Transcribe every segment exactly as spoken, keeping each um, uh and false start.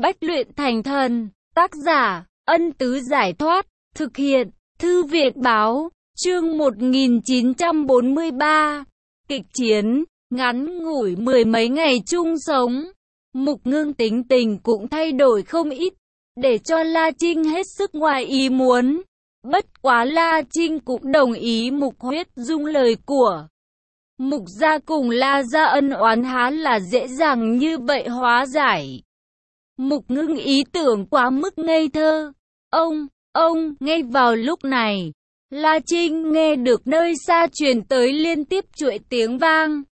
Bách luyện thành thần. Tác giả, Ân Tứ Giải Thoát. Thực hiện, Thư viện Báo. Chương một nghìn chín trăm bốn mươi ba. Kịch chiến, ngắn ngủi mười mấy ngày chung sống. Mục Ngưng tính tình cũng thay đổi không ít, để cho La Trinh hết sức ngoài ý muốn. Bất quá La Trinh cũng đồng ý Mục Huyết Dung lời của Mục gia cùng La gia ân oán há là dễ dàng như vậy hóa giải. Mục Ngưng ý tưởng quá mức ngây thơ. Ông, ông, ngay vào lúc này, La Trinh nghe được nơi xa truyền tới liên tiếp chuỗi tiếng vang.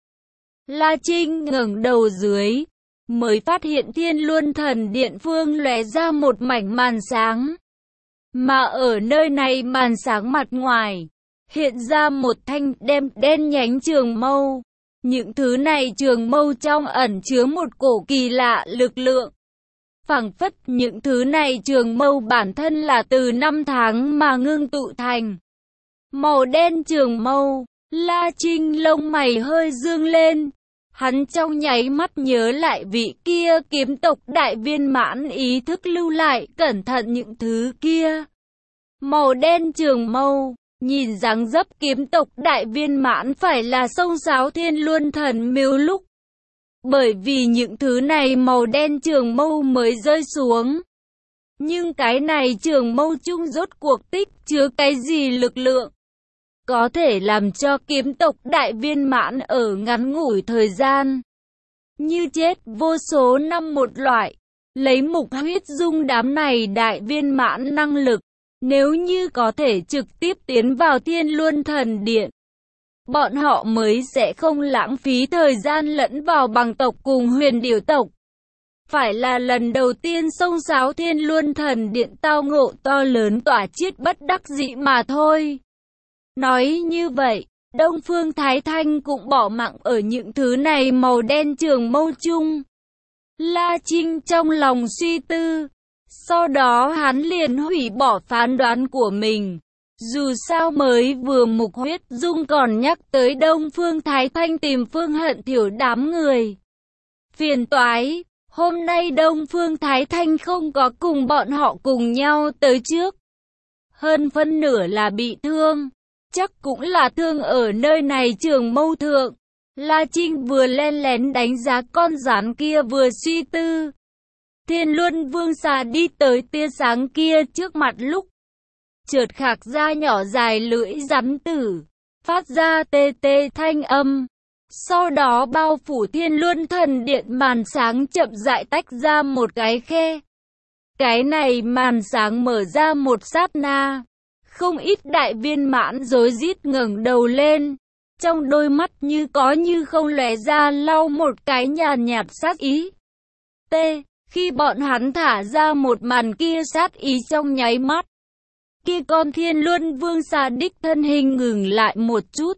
La Trinh ngẩng đầu dưới, mới phát hiện Thiên Luân Thần Điện phương lóe ra một mảnh màn sáng. Mà ở nơi này màn sáng mặt ngoài, hiện ra một thanh đem đen nhánh trường mâu. Những thứ này trường mâu trong ẩn chứa một cổ kỳ lạ lực lượng. Phảng phất những thứ này trường mâu bản thân là từ năm tháng mà ngưng tụ thành. Màu đen trường mâu, La Trinh lông mày hơi dương lên. Hắn trong nháy mắt nhớ lại vị kia kiếm tộc đại viên mãn, ý thức lưu lại cẩn thận những thứ kia. Màu đen trường mâu, nhìn dáng dấp kiếm tộc đại viên mãn phải là xông xáo Thiên Luân Thần Miếu lúc. Bởi vì những thứ này màu đen trường mâu mới rơi xuống. Nhưng cái này trường mâu chung rốt cuộc tích chứa cái gì lực lượng, có thể làm cho kiếm tộc đại viên mãn ở ngắn ngủi thời gian như chết vô số năm một loại. Lấy Mục Huyết Dung đám này đại viên mãn năng lực, nếu như có thể trực tiếp tiến vào Thiên Luân Thần Điện, bọn họ mới sẽ không lãng phí thời gian lẫn vào bằng tộc cùng Huyền Điểu tộc. Phải là lần đầu tiên xông xáo Thiên Luân Thần Điện tao ngộ to lớn tỏa chiết bất đắc dĩ mà thôi. Nói như vậy, Đông Phương Thái Thanh cũng bỏ mạng ở những thứ này màu đen trường mâu chung. La Trinh trong lòng suy tư, sau đó hắn liền hủy bỏ phán đoán của mình. Dù sao mới vừa Mục Huyết Dung còn nhắc tới Đông Phương Thái Thanh tìm Phương Hận Thiểu đám người. Phiền toái, hôm nay Đông Phương Thái Thanh không có cùng bọn họ cùng nhau tới trước. Hơn phân nửa là bị thương, chắc cũng là thương ở nơi này trường mâu thượng. La Trinh vừa len lén đánh giá con rắn kia vừa suy tư. Thiên Luân Vương xà đi tới tia sáng kia trước mặt lúc, chợt khạc ra nhỏ dài lưỡi rắn tử, phát ra tê tê thanh âm. Sau đó bao phủ Thiên Luân Thần Điện màn sáng chậm rãi tách ra một cái khe. Cái này màn sáng mở ra một sát na, không ít đại viên mãn rối rít ngẩng đầu lên, trong đôi mắt như có như không lóe ra lau một cái nhàn nhạt sát ý. T. Khi bọn hắn thả ra một màn kia sát ý trong nháy mắt, kia con Thiên Luân Vương xà đích thân hình ngừng lại một chút.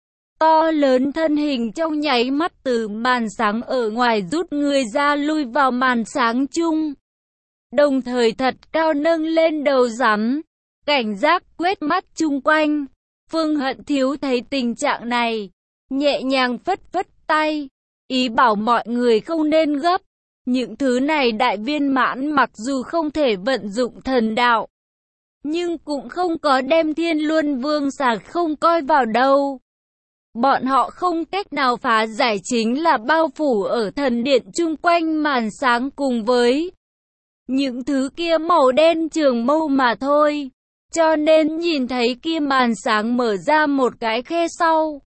To lớn thân hình trong nháy mắt từ màn sáng ở ngoài rút người ra lui vào màn sáng chung. Đồng thời thật cao nâng lên đầu rắn, cảnh giác quét mắt chung quanh. Phương Hận Thiếu thấy tình trạng này, nhẹ nhàng phất phất tay, ý bảo mọi người không nên gấp. Những thứ này đại viên mãn mặc dù không thể vận dụng thần đạo, nhưng cũng không có đem Thiên Luân Vương xà không coi vào đâu. Bọn họ không cách nào phá giải chính là bao phủ ở thần điện chung quanh màn sáng cùng với những thứ kia màu đen trường mâu mà thôi. Cho nên nhìn thấy kia màn sáng mở ra một cái khe sau,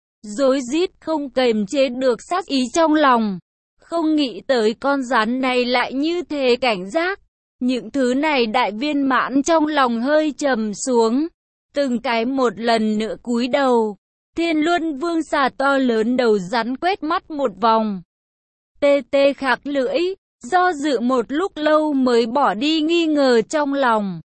rối rít không kềm chế được sát ý trong lòng. Không nghĩ tới con rắn này lại như thế cảnh giác. Những thứ này đại viên mãn trong lòng hơi trầm xuống, từng cái một lần nữa cúi đầu. Thiên Luân Vương xà to lớn đầu rắn quét mắt một vòng, tê tê khạc lưỡi, do dự một lúc lâu mới bỏ đi nghi ngờ trong lòng.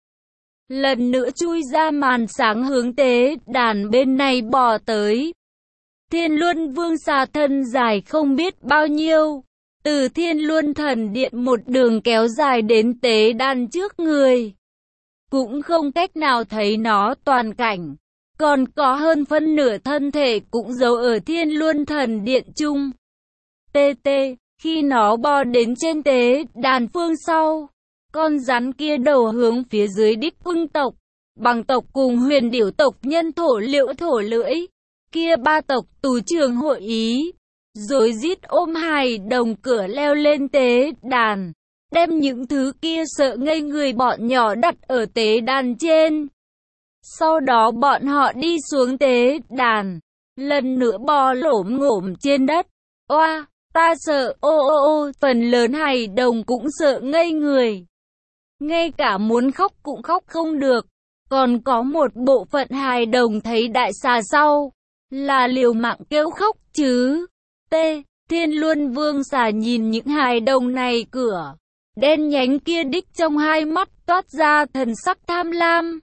Lần nữa chui ra màn sáng hướng tế đàn bên này bò tới. Thiên Luân Vương xà thân dài không biết bao nhiêu, từ Thiên Luân Thần Điện một đường kéo dài đến tế đàn trước người. Cũng không cách nào thấy nó toàn cảnh, còn có hơn phân nửa thân thể cũng giấu ở Thiên Luân Thần Điện chung. Tê tê, Khi nó bò đến trên tế đàn phương sau, con rắn kia đầu hướng phía dưới đích ưng tộc, bằng tộc cùng huyền điểu tộc nhân thổ liễu thổ lưỡi. Kia ba tộc tù trưởng hội ý, rồi rít ôm hài đồng cửa leo lên tế đàn, đem những thứ kia sợ ngây người bọn nhỏ đặt ở tế đàn trên. Sau đó bọn họ đi xuống tế đàn, lần nữa bò lổm ngổm trên đất. Oa, ta sợ, ô ô ô, phần lớn hài đồng cũng sợ ngây người. Ngay cả muốn khóc cũng khóc không được. Còn có một bộ phận hài đồng thấy đại xà sau, là liều mạng kêu khóc chứ. T. Thiên Luân Vương xà nhìn những hài đồng này cửa đen nhánh kia đích trong hai mắt toát ra thần sắc tham lam.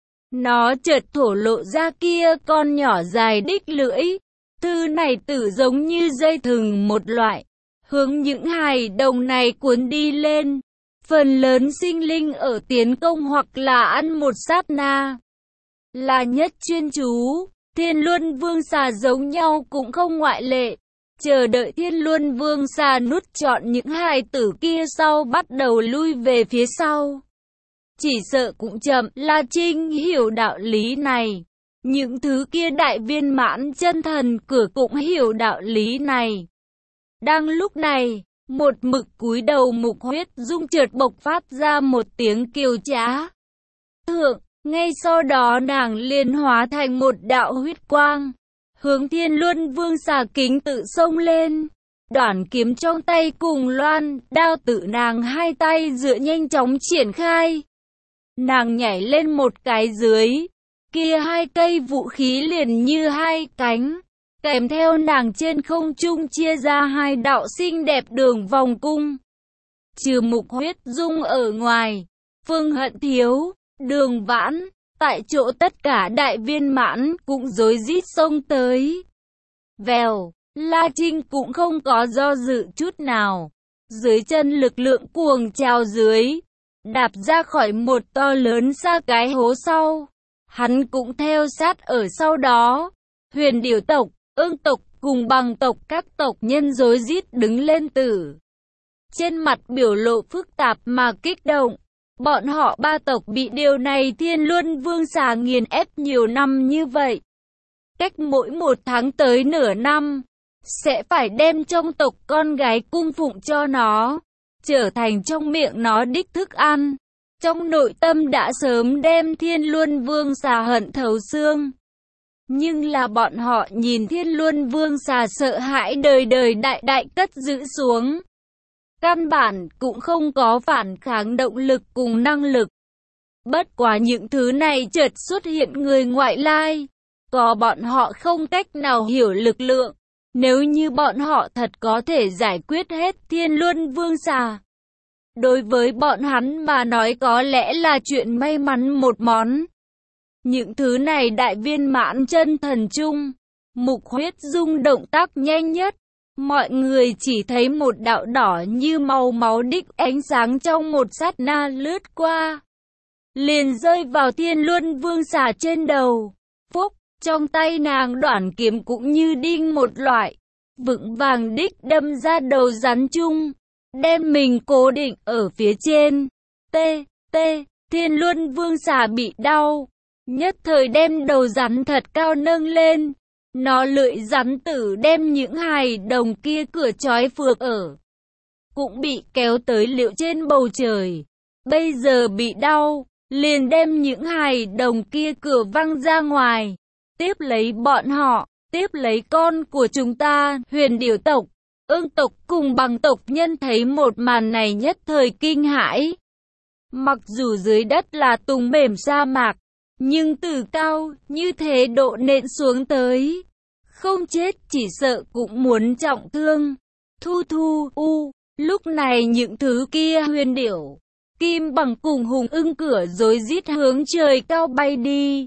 Nó chợt thổ lộ ra kia con nhỏ dài đích lưỡi. Thứ này tử giống như dây thừng một loại, hướng những hài đồng này cuốn đi lên. Phần lớn sinh linh ở tiến công hoặc là ăn một sát na, là nhất chuyên chú. Thiên Luân Vương xà giống nhau cũng không ngoại lệ. Chờ đợi Thiên Luân Vương xà nút chọn những hài tử kia sau bắt đầu lui về phía sau. Chỉ sợ cũng chậm. La Trinh hiểu đạo lý này. Những thứ kia đại viên mãn chân thần cửa cũng hiểu đạo lý này. Đang lúc này, một mực cúi đầu Mục Huyết Dung chợt bộc phát ra một tiếng kiều trá. Thượng, ngay sau đó nàng liền hóa thành một đạo huyết quang, hướng Thiên Luân Vương xà kính tự xông lên. Đoản kiếm trong tay cùng loan đao tự nàng hai tay dựa nhanh chóng triển khai. Nàng nhảy lên một cái dưới, kia hai cây vũ khí liền như hai cánh, kèm theo nàng trên không trung chia ra hai đạo xinh đẹp đường vòng cung. Trừ Mục Huyết Dung ở ngoài, Phương Hận Thiếu, Đường Vãn, tại chỗ tất cả đại viên mãn cũng rối rít xông tới. Vèo, La Trinh cũng không có do dự chút nào. Dưới chân lực lượng cuồng trào dưới, đạp ra khỏi một to lớn xa cái hố sau. Hắn cũng theo sát ở sau đó. Huyền điểu tộc, ương tộc cùng bằng tộc các tộc nhân rối rít đứng lên tử. Trên mặt biểu lộ phức tạp mà kích động. Bọn họ ba tộc bị điều này Thiên Luân Vương xà nghiền ép nhiều năm như vậy. Cách mỗi một tháng tới nửa năm, sẽ phải đem trong tộc con gái cung phụng cho nó, trở thành trong miệng nó đích thức ăn. Trong nội tâm đã sớm đem Thiên Luân Vương xà hận thấu xương. Nhưng là bọn họ nhìn Thiên Luân Vương xà sợ hãi đời đời đại đại cất giữ xuống. Căn bản cũng không có phản kháng động lực cùng năng lực. Bất quá những thứ này chợt xuất hiện người ngoại lai, có bọn họ không cách nào hiểu lực lượng. Nếu như bọn họ thật có thể giải quyết hết Thiên Luân Vương xà, đối với bọn hắn mà nói có lẽ là chuyện may mắn một món. Những thứ này đại viên mãn chân thần chung, Mục Huyết Dung động tác nhanh nhất. Mọi người chỉ thấy một đạo đỏ như màu máu đích ánh sáng trong một sát na lướt qua, liền rơi vào Thiên Luân Vương xà trên đầu. Phúc, trong tay nàng đoản kiếm cũng như đinh một loại, vững vàng đích đâm ra đầu rắn chung, đem mình cố định ở phía trên. T, T, Thiên Luân Vương xà bị đau, nhất thời đem đầu rắn thật cao nâng lên. Nó lưỡi rắn tử đem những hài đồng kia cửa trói phược ở, cũng bị kéo tới liệu trên bầu trời. Bây giờ bị đau, liền đem những hài đồng kia cửa văng ra ngoài. Tiếp lấy bọn họ, tiếp lấy con của chúng ta, huyền điểu tộc, ương tộc cùng bằng tộc nhân thấy một màn này nhất thời kinh hãi. Mặc dù dưới đất là tùng mềm sa mạc, nhưng từ cao, như thế độ nện xuống tới, không chết chỉ sợ cũng muốn trọng thương. Thu thu, u, lúc này những thứ kia huyền điểu, kim bằng cùng hùng ưng cửa rối rít hướng trời cao bay đi.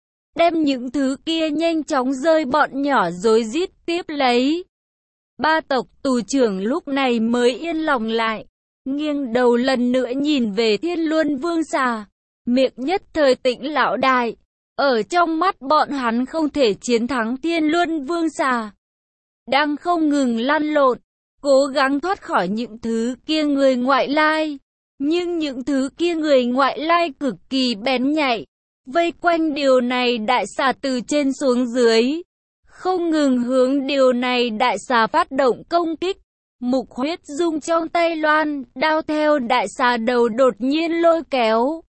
Đem những thứ kia nhanh chóng rơi bọn nhỏ rối rít tiếp lấy. Ba tộc tù trưởng lúc này mới yên lòng lại, nghiêng đầu lần nữa nhìn về Thiên Luân Vương xà, miệng nhất thời tĩnh lão đại. Ở trong mắt bọn hắn không thể chiến thắng Thiên Luân Vương xà, đang không ngừng lăn lộn, cố gắng thoát khỏi những thứ kia người ngoại lai. Nhưng những thứ kia người ngoại lai cực kỳ bén nhạy, vây quanh điều này đại xà từ trên xuống dưới, không ngừng hướng điều này đại xà phát động công kích. Mục Huyết Dung trong tay loan đao theo đại xà đầu đột nhiên lôi kéo.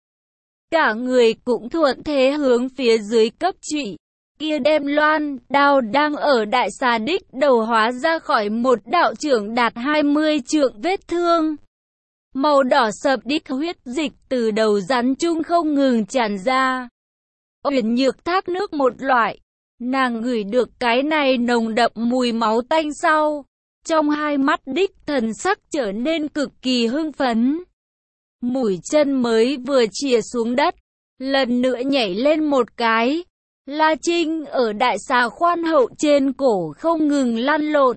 Cả người cũng thuận thế hướng phía dưới cấp trụy. Kia đem loan đao đang ở đại xà đích đầu hóa ra khỏi một đạo trưởng đạt hai mươi trượng vết thương. Màu đỏ sậm đích huyết dịch từ đầu rắn chung không ngừng tràn ra. Uyển Nhược thác nước một loại. Nàng ngửi được cái này nồng đậm mùi máu tanh sau. Trong hai mắt đích thần sắc trở nên cực kỳ hưng phấn. Mũi chân mới vừa chìa xuống đất, lần nữa nhảy lên một cái. La Trinh ở đại xà khoan hậu trên cổ không ngừng lăn lộn.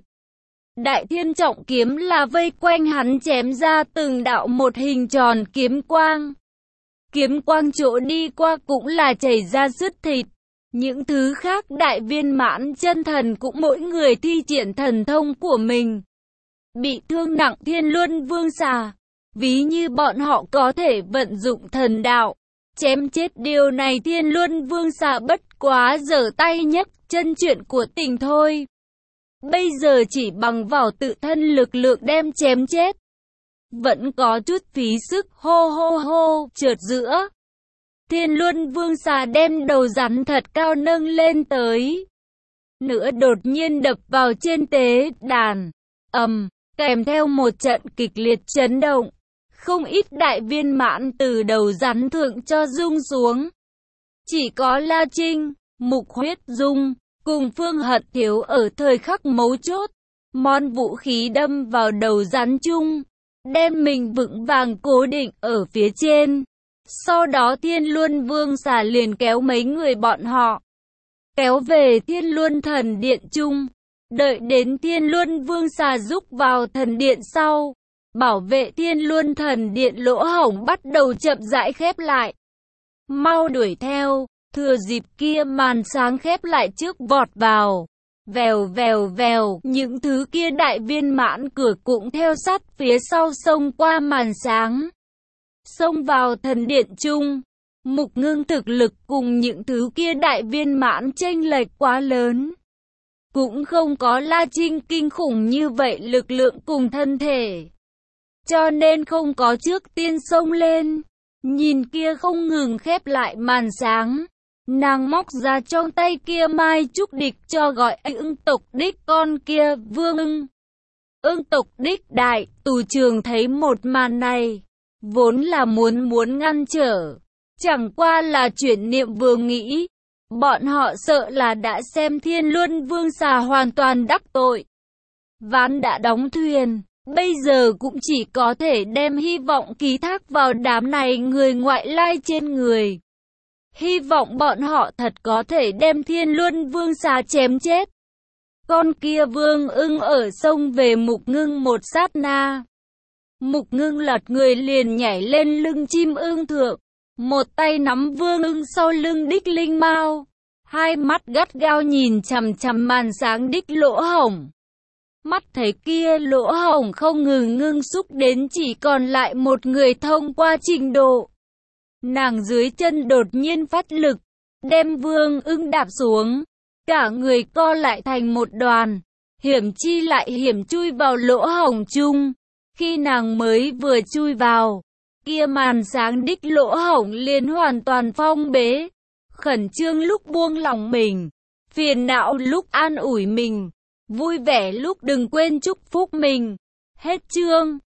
Đại thiên trọng kiếm là vây quanh hắn chém ra từng đạo một hình tròn kiếm quang. Kiếm quang chỗ đi qua cũng là chảy ra sứt thịt. Những thứ khác đại viên mãn chân thần cũng mỗi người thi triển thần thông của mình. Bị thương nặng Thiên Luân Vương xà, ví như bọn họ có thể vận dụng thần đạo, chém chết điều này Thiên Luân Vương xà bất quá giở tay nhấc chân chuyện của tình thôi. Bây giờ chỉ bằng vào tự thân lực lượng đem chém chết. Vẫn có chút phí sức hô hô hô chợt giữa. Thiên Luân Vương xà đem đầu rắn thật cao nâng lên tới. Nữa đột nhiên đập vào trên tế đàn. Ầm, kèm theo một trận kịch liệt chấn động. Không ít đại viên mãn từ đầu rắn thượng cho rung xuống. Chỉ có La Trinh, Mục Huyết Dung, cùng Phương Hận Thiếu ở thời khắc mấu chốt. Món vũ khí đâm vào đầu rắn chung, đem mình vững vàng cố định ở phía trên. Sau đó Thiên Luân Vương xà liền kéo mấy người bọn họ, kéo về Thiên Luân Thần Điện chung. Đợi đến Thiên Luân Vương xà rúc vào thần điện sau, bảo vệ Thiên Luân Thần Điện lỗ hổng bắt đầu chậm rãi khép lại. Mau đuổi theo, thừa dịp kia màn sáng khép lại trước vọt vào. Vèo vèo vèo, những thứ kia đại viên mãn cửa cũng theo sát phía sau xông qua màn sáng. Xông vào thần điện chung, Mục Ngưng thực lực cùng những thứ kia đại viên mãn chênh lệch quá lớn. Cũng không có La Trinh kinh khủng như vậy lực lượng cùng thân thể. Cho nên không có trước tiên xông lên. Nhìn kia không ngừng khép lại màn sáng. Nàng móc ra trong tay kia mai trúc địch cho gọi ưng tộc đích con kia vương ưng. Ưng tộc đích đại tù trường thấy một màn này. Vốn là muốn muốn ngăn trở. Chẳng qua là chuyển niệm vừa nghĩ. Bọn họ sợ là đã xem Thiên Luân Vương xà hoàn toàn đắc tội. Ván đã đóng thuyền. Bây giờ cũng chỉ có thể đem hy vọng ký thác vào đám này người ngoại lai trên người. Hy vọng bọn họ thật có thể đem Thiên Luân Vương xà chém chết. Con kia vương ưng ở sông về Mục Ngưng một sát na. Mục Ngưng lật người liền nhảy lên lưng chim ưng thượng. Một tay nắm vương ưng sau lưng đích linh mao. Hai mắt gắt gao nhìn chằm chằm màn sáng đích lỗ hổng. Mắt thấy kia lỗ hổng không ngừng ngưng xúc đến chỉ còn lại một người thông qua trình độ. Nàng dưới chân đột nhiên phát lực, đem vương ưng đạp xuống. Cả người co lại thành một đoàn, hiểm chi lại hiểm chui vào lỗ hổng chung. Khi nàng mới vừa chui vào, kia màn sáng đích lỗ hổng liền hoàn toàn phong bế. Khẩn trương lúc buông lòng mình, phiền não lúc an ủi mình, vui vẻ lúc đừng quên chúc phúc mình. Hết chương.